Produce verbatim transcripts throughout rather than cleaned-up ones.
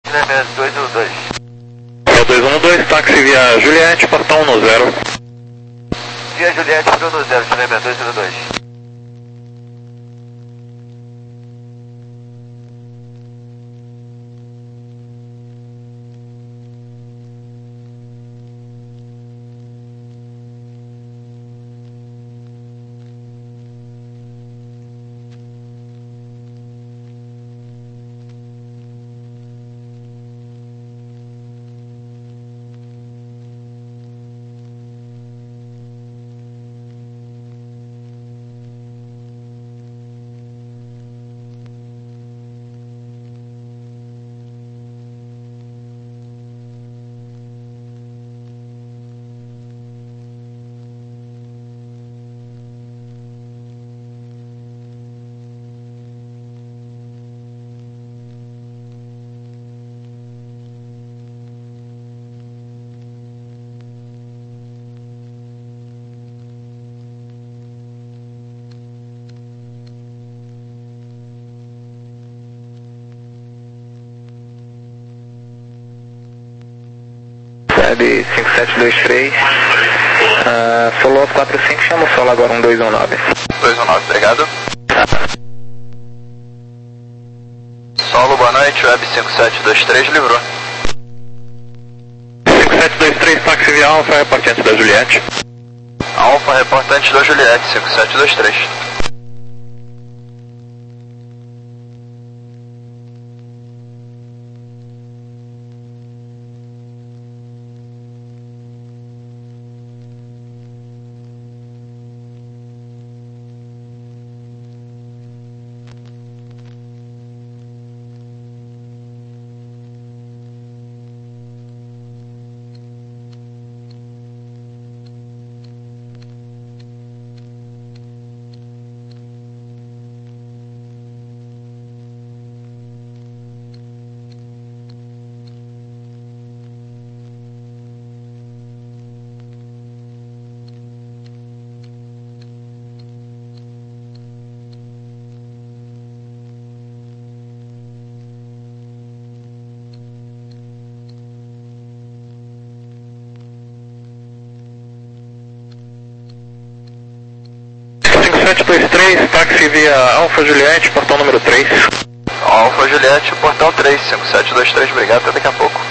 dois um dois. É dois um dois, táxi via Juliette, portão um zero. Via Juliette, Bruno zero, Chile dois um dois. Web cinco sete dois três, uh, Solo quatro cinco, chama o solo agora um dois um nove. dois um nove, obrigado. Solo, boa noite, Web cinco sete dois três, livrou. cinco sete dois três, táxi via Alfa, reportante da Juliette. Alfa, reportante da Juliette, cinco sete dois três. sete dois três, táxi via Alfa Juliette, portão número três. Alfa Juliette, portão três, cinco sete dois três, obrigado, até daqui a pouco.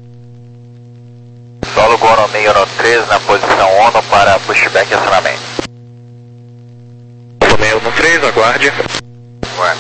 Solo Gono meio no três, na posição ONU para pushback e acionamento. Solo meio no três, aguarde. Ué.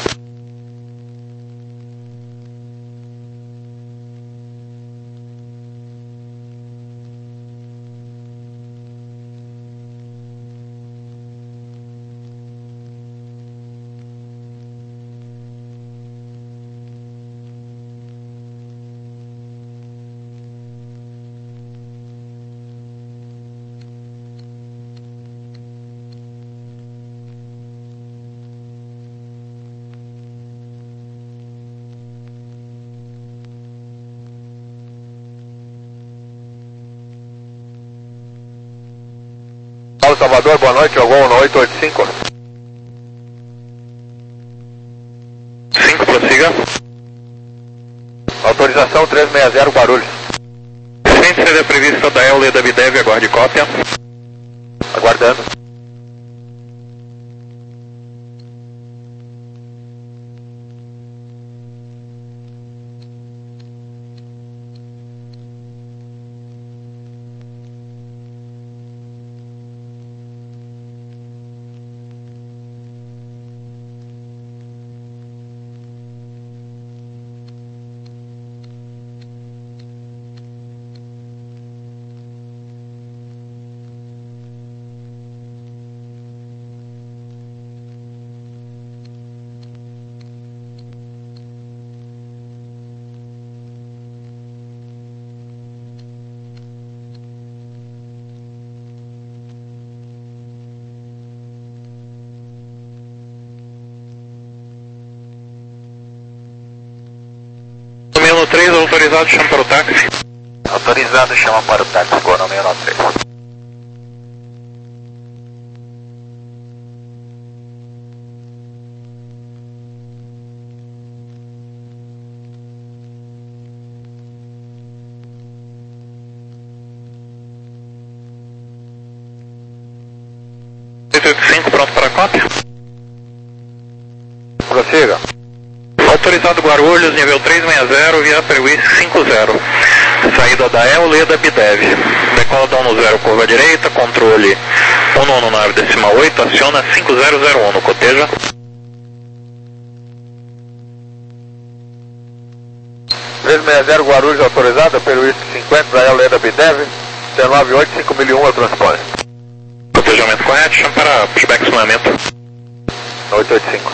Salvador, boa noite, Gol no oito oito cinco. cinco, prossiga. Autorização trezentos e sessenta, Guarulhos. Sem ser prevista da Euler da Bidev, aguarde cópia. Aguardando. No três, autorizado, chama para o táxi. Autorizado, chama para o táxi, Gol no meio no três. cópia. Prossiga. Autorizado Guarulhos, nível trezentos e sessenta, via Prewisk cinquenta. Saída da E U, Leda Bidev. Decola da um zero, curva direita, controle um nove nove decimal oito, aciona cinco zero zero um, coteja. trezentos e sessenta Guarulhos autorizada, Prewisk cinquenta, da E U, Leda Bidev, nove oito cinco mil e um, eu transpõe. Cotejamento correto, chama para pushback sonamento. oito oito cinco.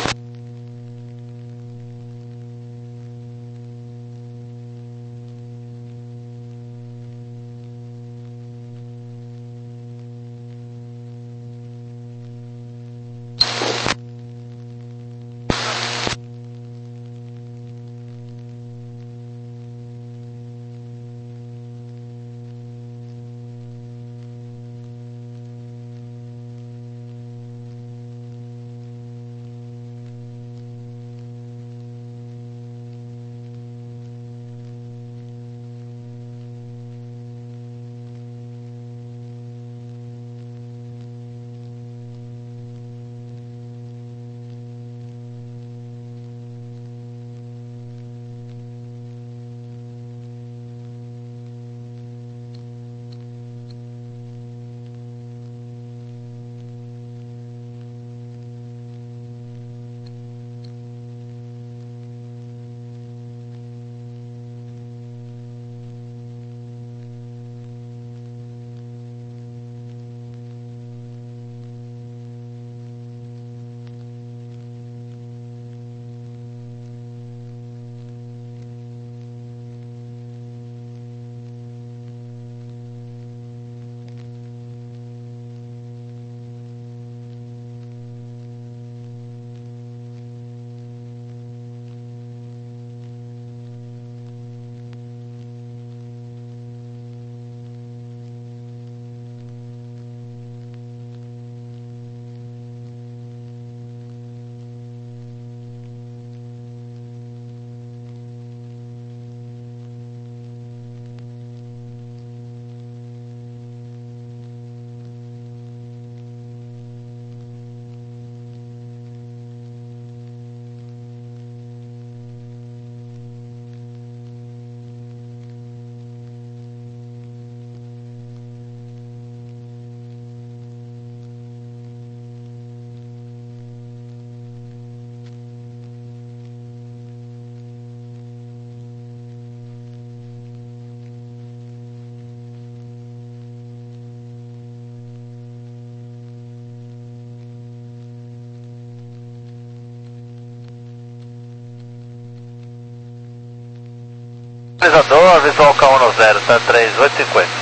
Visualizador, visual K um zero, tá três oito cinco zero.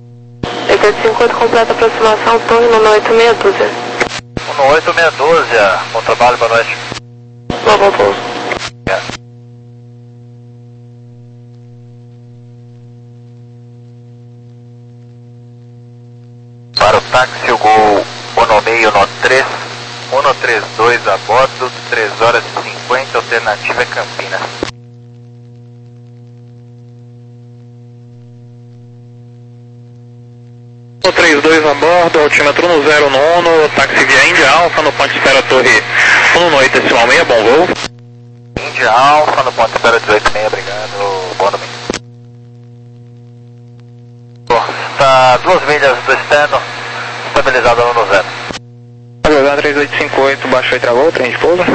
três oito cinco zero, completa aproximação, torre no oito seis dúzia. um oito seis dúzia, bom trabalho, boa noite. Bom, bom pouso. É. Para o táxi, o Gol um meio no três, um três dois a bordo, três horas e cinquenta, alternativa é Campinas. um três dois a bordo, altímetro no zero nono, táxi via Índia Alfa, no ponto espera torre um oito decimal seis, bom voo. Índia Alfa, no ponto espera dezoito seis, obrigado, bom domingo. Está duas milhas do externo, estabilizado no zero. Jogando três oito cinco oito, baixou e travou, trem de pouso.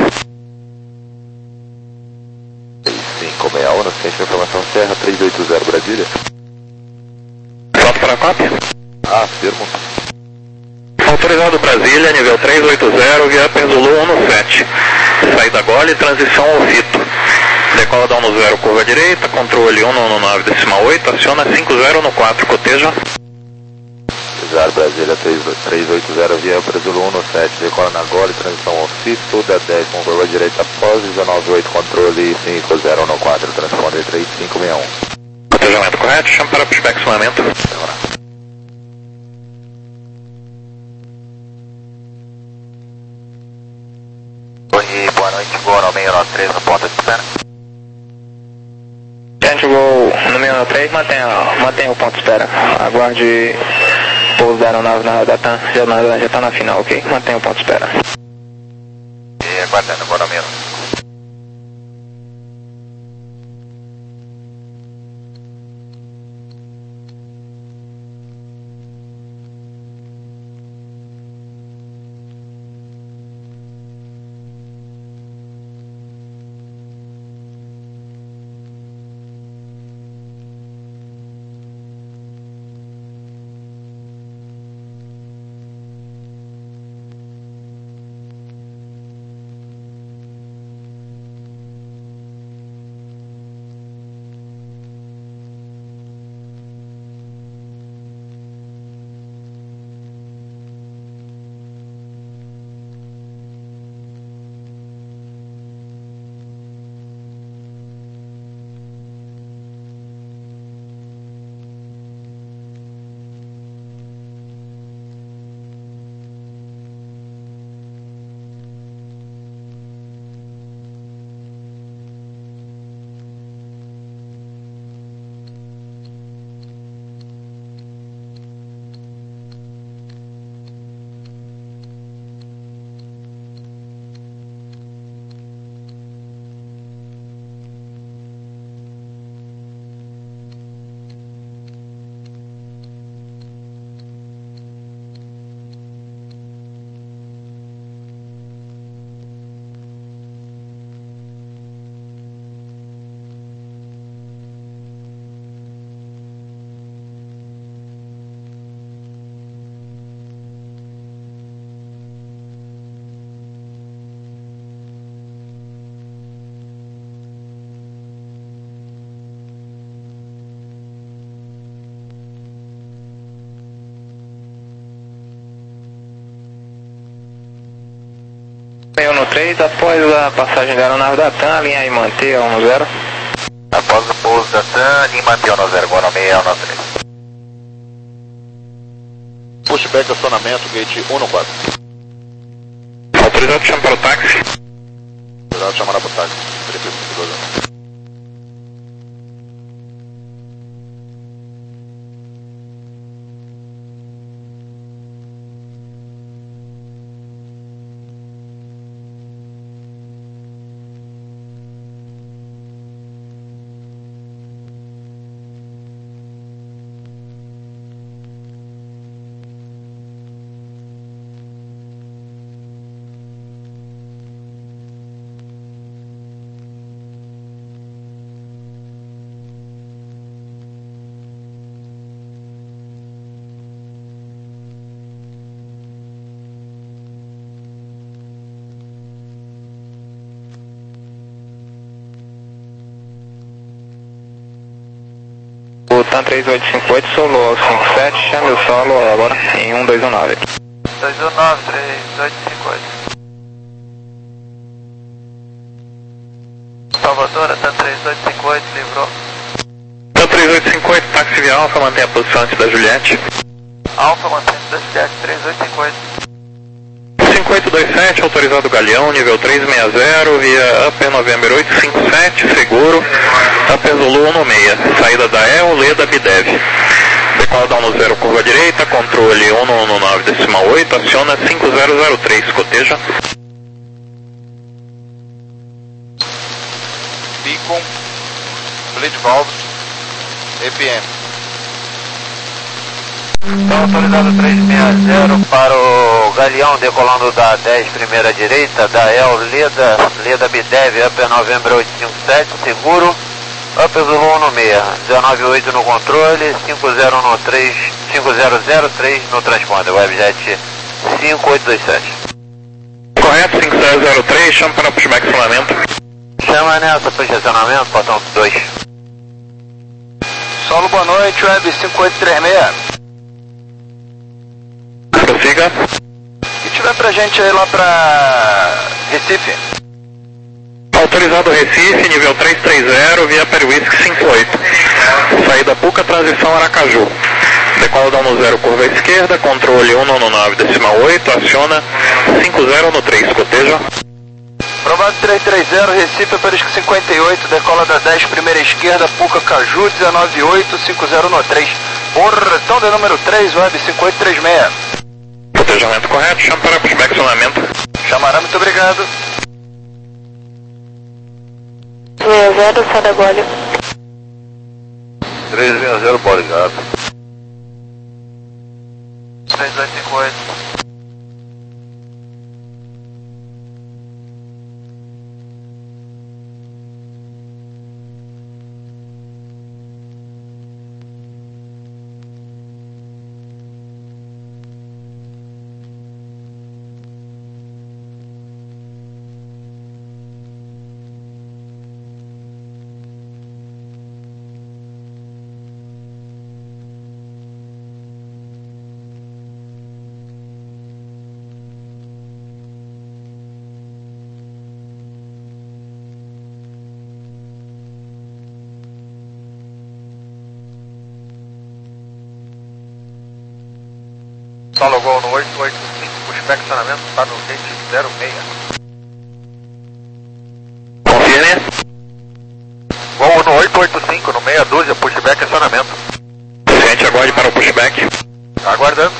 cinco seis um, assistente de informação Serra três oito zero, Brasília. Foto para a cópia. Ah, firmo. Autorizado Brasília, nível trezentos e oitenta, via Perzulu um sete. Saída Gole, transição ao Fito. Decola da um zero, curva direita, controle um nove nove decimal oito, aciona cinco zero no quatro, coteja. Autorizado Brasília trezentos e oitenta, via Perzulu um sete, decola na Gole, transição ao Fito, da dez com curva direita após, dezenove oito, controle cinco zero no quatro, transponder três cinco seis um. Cotejamento correto, chama para pushback sonamento. E boa noite, Gol no meio no três no ponto de espera. Gente, Gol no meio no três, mantenha, mantenha o ponto de espera. Aguarde pouso da aeronave na da TAM, já está na final, ok? Mantenha o ponto de espera. aguardando, agora mesmo. No três, após a passagem da aeronave da TAM, alinhar e manter a um zero. Após o pouso da TAM, alinhe e manter a um zero, agora meia um três. Pushback acionamento, gate um quatro. Autorizado chama para o táxi. Autorizado chamar para o táxi. trinta e cinco, doze. O TAM três oito cinco oito solou ao cinco sete, chame o solo agora em um dois um nove. dois um nove, três oito cinco oito. Salvador, TAM três oito cinco oito, livrou. TAM três oito cinco oito, táxi via Alfa, mantém a posição antes da Juliette. Alfa, mantendo da Juliette, três oito cinco oito. cinco oito dois sete, autorizado Galeão, nível três seis zero, via Upper November oito cinco sete, seguro, Upper Zulu um seis, saída da E O, Leda, Bidev. Decola down no zero, curva direita, controle um um nove decimal oito, aciona cinco zero zero três, coteja. Beacon, bleed valves, E P M. Então, autorizado três seis zero para o Galeão, decolando da dez, primeira direita, da E L, Leda, Leda Bidev, Upper November oito cinco sete, seguro, Upper Zulu um seis, dezenove oito no controle, cinco zero um três, cinco zero zero três no transponder, Webjet cinco oito dois sete. Correto, cinco zero zero três, chama para pushback acionamento. Chama nessa para estacionamento, botão dois. Solo, boa noite, Web cinco oito três seis. Prossiga. E tiver pra gente aí lá pra Recife? Autorizado Recife, nível três três zero, via Perwhisky cinco oito. Saída Puca, transição Aracaju. Decola down no zero, curva esquerda, controle um nove decimal oito, aciona cinco zero no três, coteja. Provado três três zero, Recife, Perwhisky cinquenta e oito, decola da dez, primeira esquerda, Puca Caju, dezenove oito, cinco zero no três. Portão de número três, Web cinco oito três seis. Cotejamento correto, chama para pushback acionamento. Chamará, muito obrigado. zero, sai da Gole. três seis zero, Boligado. três dois cinco oito. Solo Gol no oito oito cinco, pushback estacionamento, está no gate zero seis. Confirme. Gol no oito oito cinco, no meia dúzia, pushback estacionamento. Gente, aguarde para o pushback. Aguardando.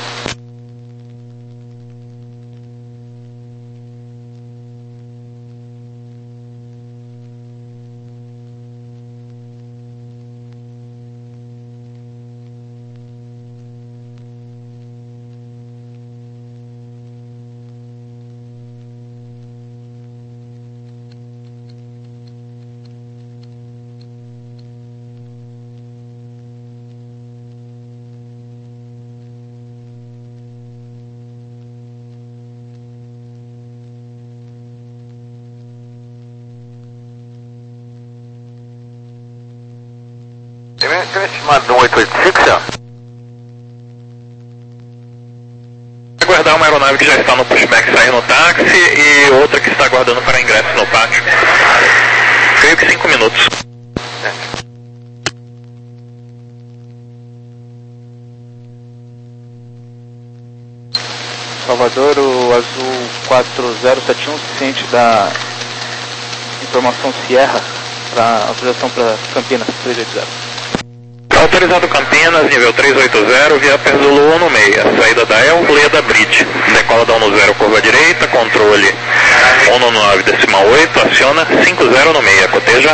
Tem um estimado de um oito oito cinco, senhor? Aguardar uma aeronave que já está no pushback sair no táxi e outra que está aguardando para ingresso no pátio. Creio que cinco minutos. É. Salvador, o Azul quatro zero sete um, ciente da informação Sierra para autorização para Campinas três oito zero. Autorizado Campinas, nível três oito zero, via Perzolo um no meia, saída da El, Leda Bridge, decola da um no zero, curva direita, controle um no nove decimal oito, aciona cinco zero no meia, coteja.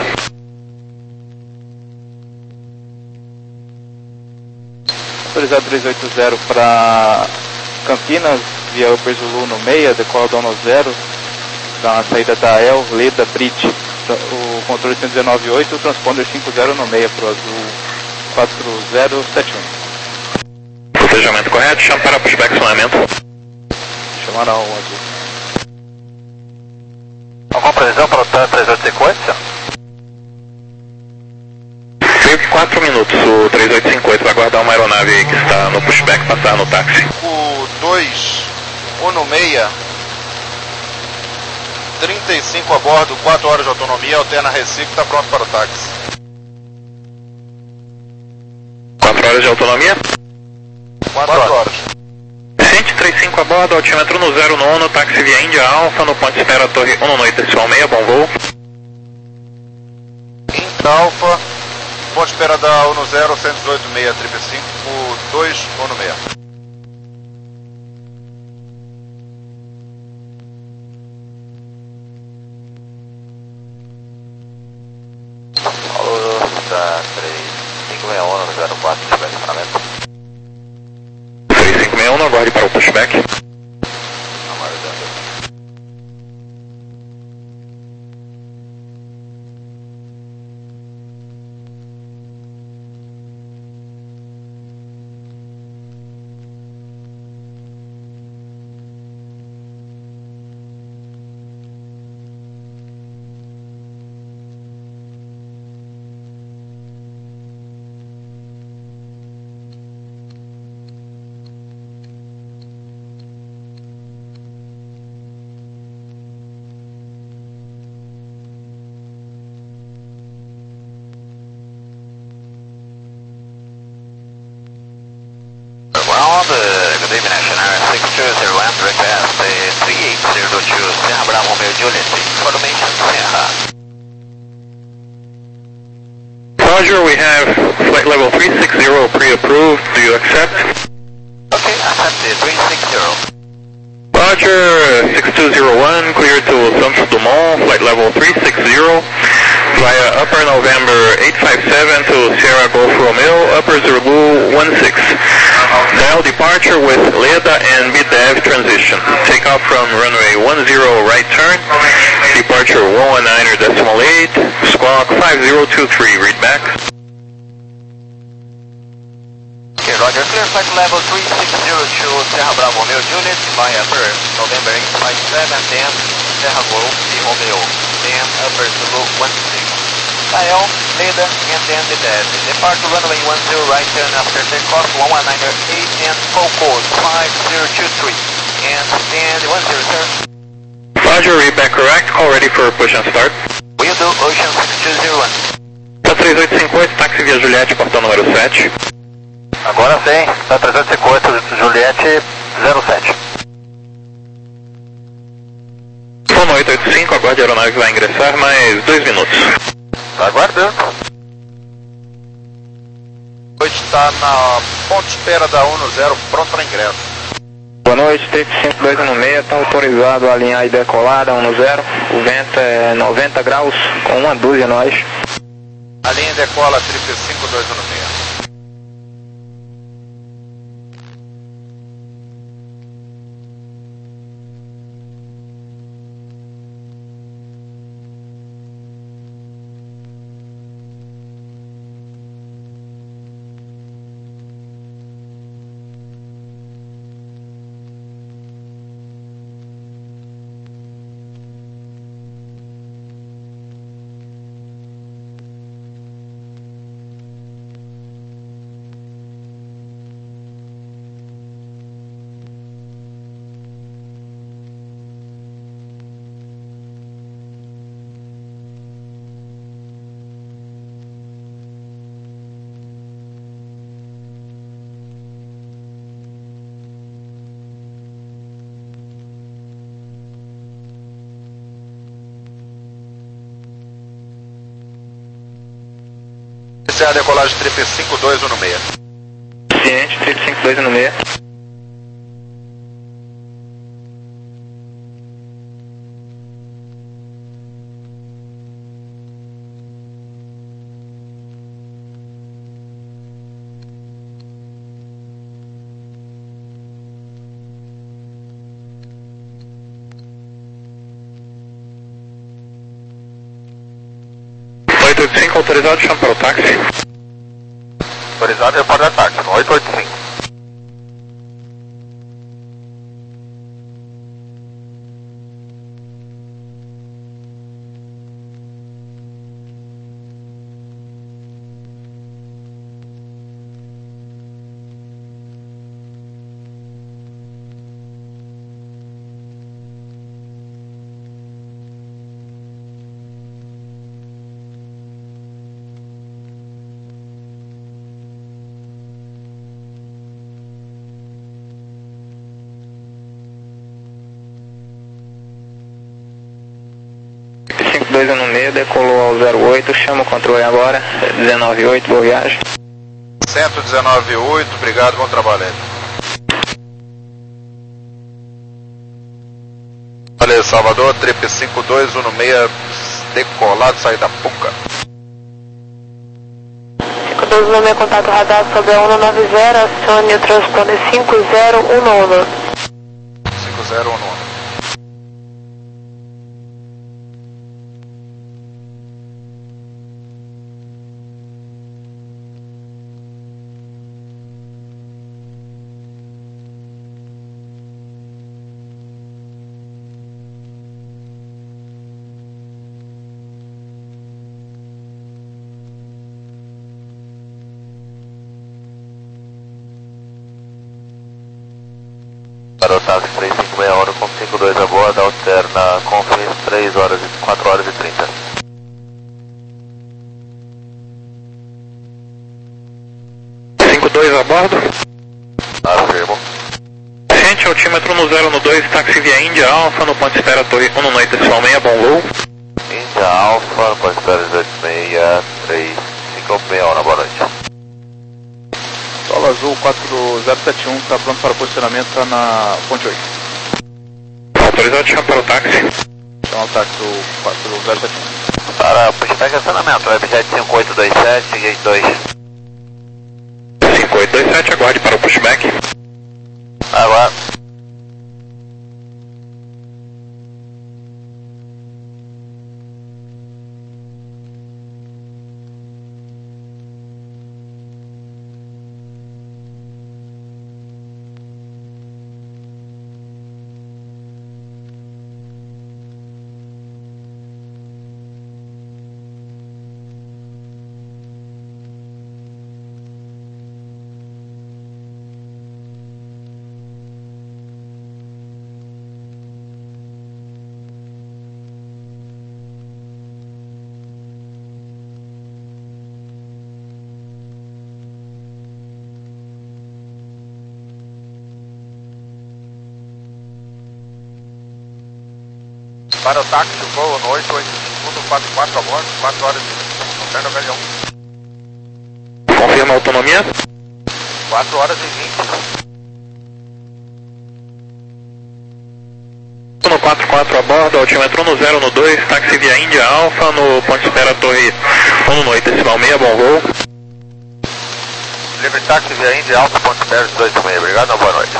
Autorizado três oito zero para Campinas, via Perzolo um no meia, decola da um no zero, da saída da El, Leda Bridge, o controle cento e dezenove oito, o transponder cinco zero no meia para o Azul quatro zero sete um. Cotejamento correto, chama para pushback acionamento. Chamaram o Azul. Alguma previsão para o três oito cinco oito, senhor? Creio que quatro minutos, o três oito cinco oito vai aguardar uma aeronave aí que está no pushback passar no táxi. O dois, um no meia, trinta e cinco a bordo, quatro horas de autonomia, alterna Recife, está pronto para o táxi. quatro horas de autonomia? quatro horas. cento e trinta e cinco a bordo, altímetro no zero nono, táxi via Índia Alfa, no ponto de espera Torre um no oito decimal seis, bom voo. Índia Alfa, ponto de espera da um no zero, cento e dezoito seis, cinco cinco, dois, um no meia. Alô, da três cinco seis um no zero quatro, pushback acionamento. três cinco seis um, aguarde para o pushback. Aguardando. Ground, uh, good evening, National six two zero one, request uh, three eight zero two, Sierra Bravo Romeo Juliet, information Sierra. Roger, we have flight level three six zero pre-approved, do you accept? Okay, accepted, three six zero. Roger, six two zero one, clear to Santos Dumont, flight level three six zero, via Upper November eight five seven to Sierra Golf Romeo, Upper Zulu one six. Dial departure with Leda and B D E V transition. Take off from runway one zero right turn, departure one nineteen decimal eight, squawk five zero two three, read back. Okay, Roger, clear flight level three six zero two, Sierra Bravo Romeo Juliet, via Upper November eight five seven, then Sierra Golf Romeo, then Upper Zulu one six. Dial, Leda, and then B D E V. Departure runway one zero right turn after takeoff, one one nine eight and full code five zero two three. And stand one zero, sir. Roger, read back correct, call ready for push and start. Will do, Ocean six two zero one. três oito cinco oito, táxi via Juliette, portão número sete. Agora sim, tá três oito cinco oito, Juliette zero sete. Sono oito oito cinco, aguarde, a aeronave vai ingressar mais dois minutos. Tá aguardando. Hoje está na ponte espera da um zero, pronto para ingresso. Boa noite, T cinco dois um seis, está autorizado a alinhar e decolar da um zero. O vento é noventa graus, com uma dúzia nós. A linha decola triple cinco dois um seis. Essa é a decolagem triple cinco dois um seis. Ciente, triple cinco dois um seis. oito oito cinco, autorizado, chama para o táxi. Autorizado, reporta táxi, no oito oito cinco. dois um seis, decolou ao zero oito, chama o controle agora, dezenove oito, boa viagem. cento e dezenove oito, obrigado, bom trabalho aí. Valeu, Salvador, triple cinco dois um seis, decolado, saída Puca. cinco dois um seis, contato radar sobre a um nove zero, acione o transponder cinco zero um um. cinco zero um um. Para o táxi três cinco seis hora com cinco dois a bordo, alterna Confins três horas e quatro horas e trinta. cinco dois a bordo. Afirmo. Gente, altímetro no zero no dois, táxi via Índia Alfa, no ponto espera torre um noite decimal seis, bom voo. Índia Alfa, ponto espera dezoito seis, três cinco seis hora, boa noite. Solo Azul quatro zero sete um, está pronto para posicionamento, está na ponte oito. Autorizado, chama para o táxi. Chama o táxi do quatro zero sete um. Para push pushback acionamento, Webjet cinco oito dois sete, gate dois. cinco oito dois sete, aguarde para o pushback. Agora. Para o táxi, voo no oito oito cinco, quatro quatro a bordo, quatro horas e vinte minutos, governo H um. Confirma a autonomia. quatro horas e vinte. No quatro quatro a bordo, altímetro no zero no dois, táxi via Índia Alfa, no ponto de espera Torre um oito decimal seis, bom voo. Livre táxi via Índia Alfa, ponto de espera dois oito seis, obrigado, boa noite.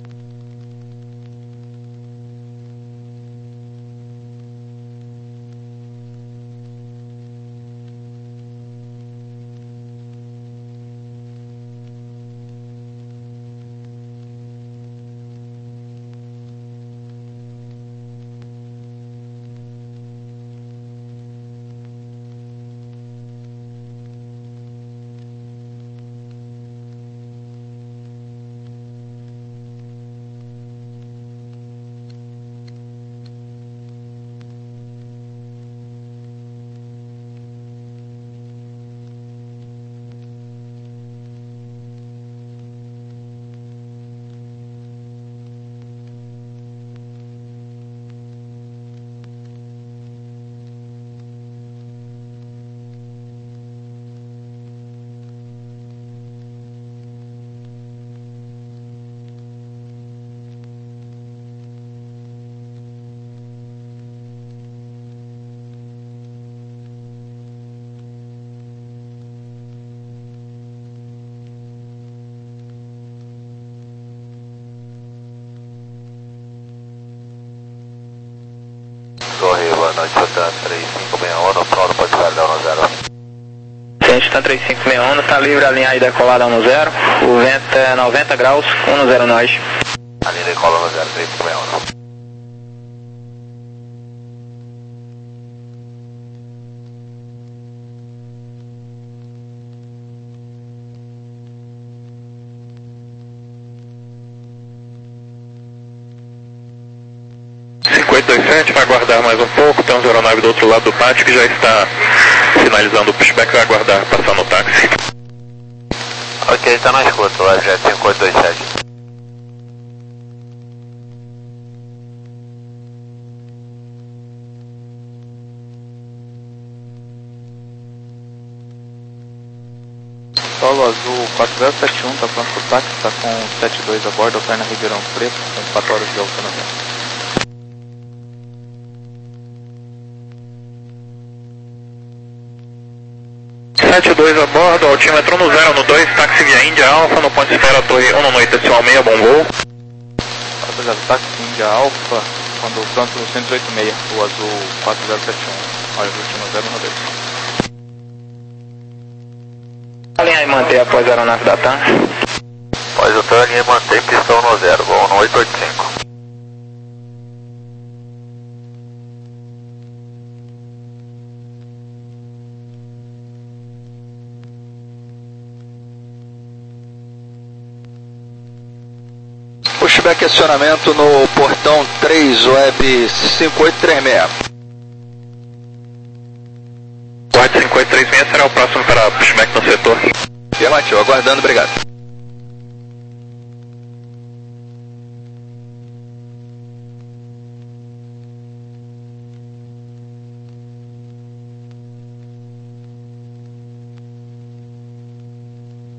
Torre, boa noite, Hotel três cinco seis um, no pronto, pode sair da um zero. Ciência três cinco seis um, está livre a linha aí decolada um zero, o vento é noventa graus, um zero nós. A linha decola um zero, três cinco seis um. cinco oito dois sete, vai aguardar mais um pouco, temos a aeronave do outro lado do pátio que já está finalizando o pushback, vai aguardar passar no táxi. Ok, está na escuta, o Webjet cinco oito dois sete. Solo Azul quatro zero sete um, está pronto para o táxi, está com sete dois a bordo, Alterna Ribeirão Preto, com quatro horas de autonomia. sete dois a bordo, altímetro no zero no dois, táxi via Índia Alfa, no ponto de espera Torre um oito decimal seis, bom voo. Rapaziada, táxi Índia Alfa, quando pronto no cento e oito seis, o Azul quatro zero sete um, olha o último zero no dois. Alinhar e manter após a aeronave da TAM. Após o turn e mantém pistão no zero, voo no oito oito cinco. Pushback acionamento no portão três, web cinco oito três seis. Guarde cinco oito três seis será o próximo para pushback no setor. Afirmativo, aguardando, obrigado.